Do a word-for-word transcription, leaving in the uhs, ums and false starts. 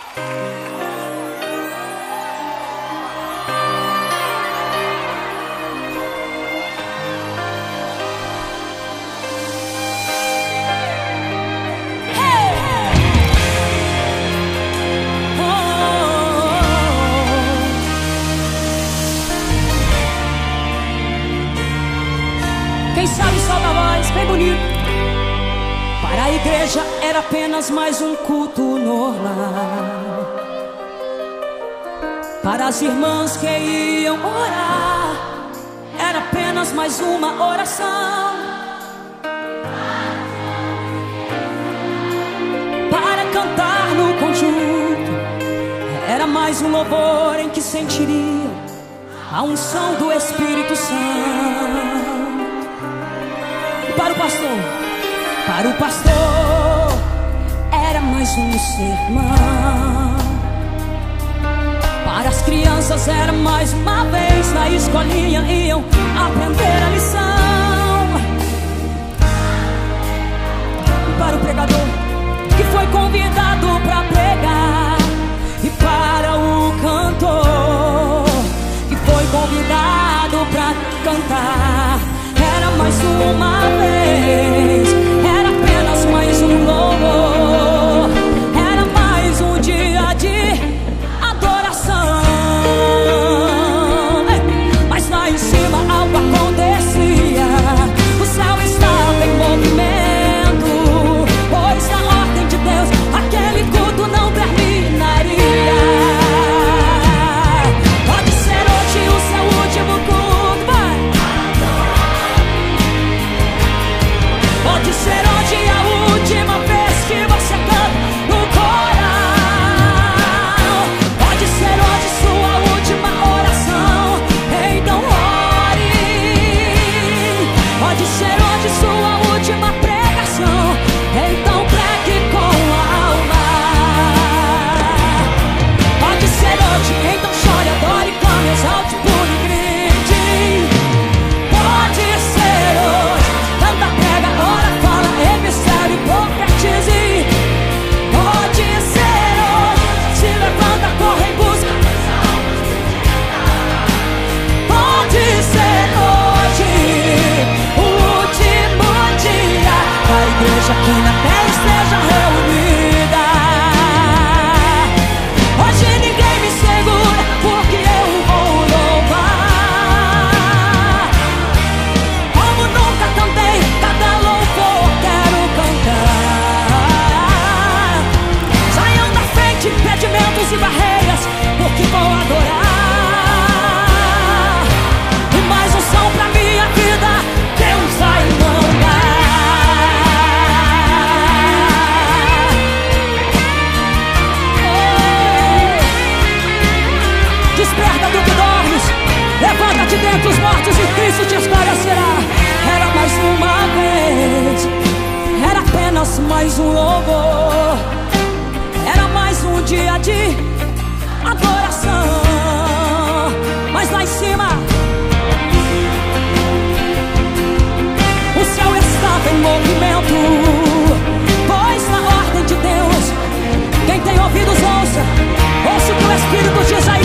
Quem sabe solta a voz, bem bonito. Para a igreja era apenas mais um culto normal. Para as irmãs que iam orar, era apenas mais uma oração. Para cantar no conjunto, era mais um louvor em que sentiriam a unção do Espírito Santo. Para o pastor, para o pastor, era mais um sermão. Para as crianças era mais uma vez na escolinha iam aprender a lição. E para o pregador que foi convidado para pregar, e para o cantor que foi convidado para cantar, era mais uma vez, era apenas mais um louvor, era mais um dia de adoração. Mas lá em cima algo acontecia, o céu estava em movimento, pois na ordem de Deus aquele culto não terminaria. Pode ser hoje o seu último culto, vai. Pode ser hoje a última vez que você canta no coral. Pode ser hoje sua última oração, então ore. Pode ser hoje sua última pregação, então pregue com a alma. Pode ser hoje, então chore, adore, clame, exalte, pule e grite. Pode ser hoje, canta, prega, ora, fala, emissário e profetize. Pode ser hoje, se levanta, corre em busca. Pode ser hoje o último dia da igreja que na terra esteja reunida. Hoje ninguém me segura, porque eu vou louvar. Como nunca cantei, cada louvor quero cantar. Saiam da frente impedimentos e barreiras, porque vou adorar. E mais unção pra minha vida, Deus vai mandar. Desperta do que dormes, levanta-te dentre os mortos e Cristo te esclarecerá. Era mais uma vez, era apenas mais um louvor, era mais um dia de adoração. Mas lá em cima o céu estava em movimento, pois na ordem de Deus, quem tem ouvidos ouça, ouça o que o Espírito diz aí.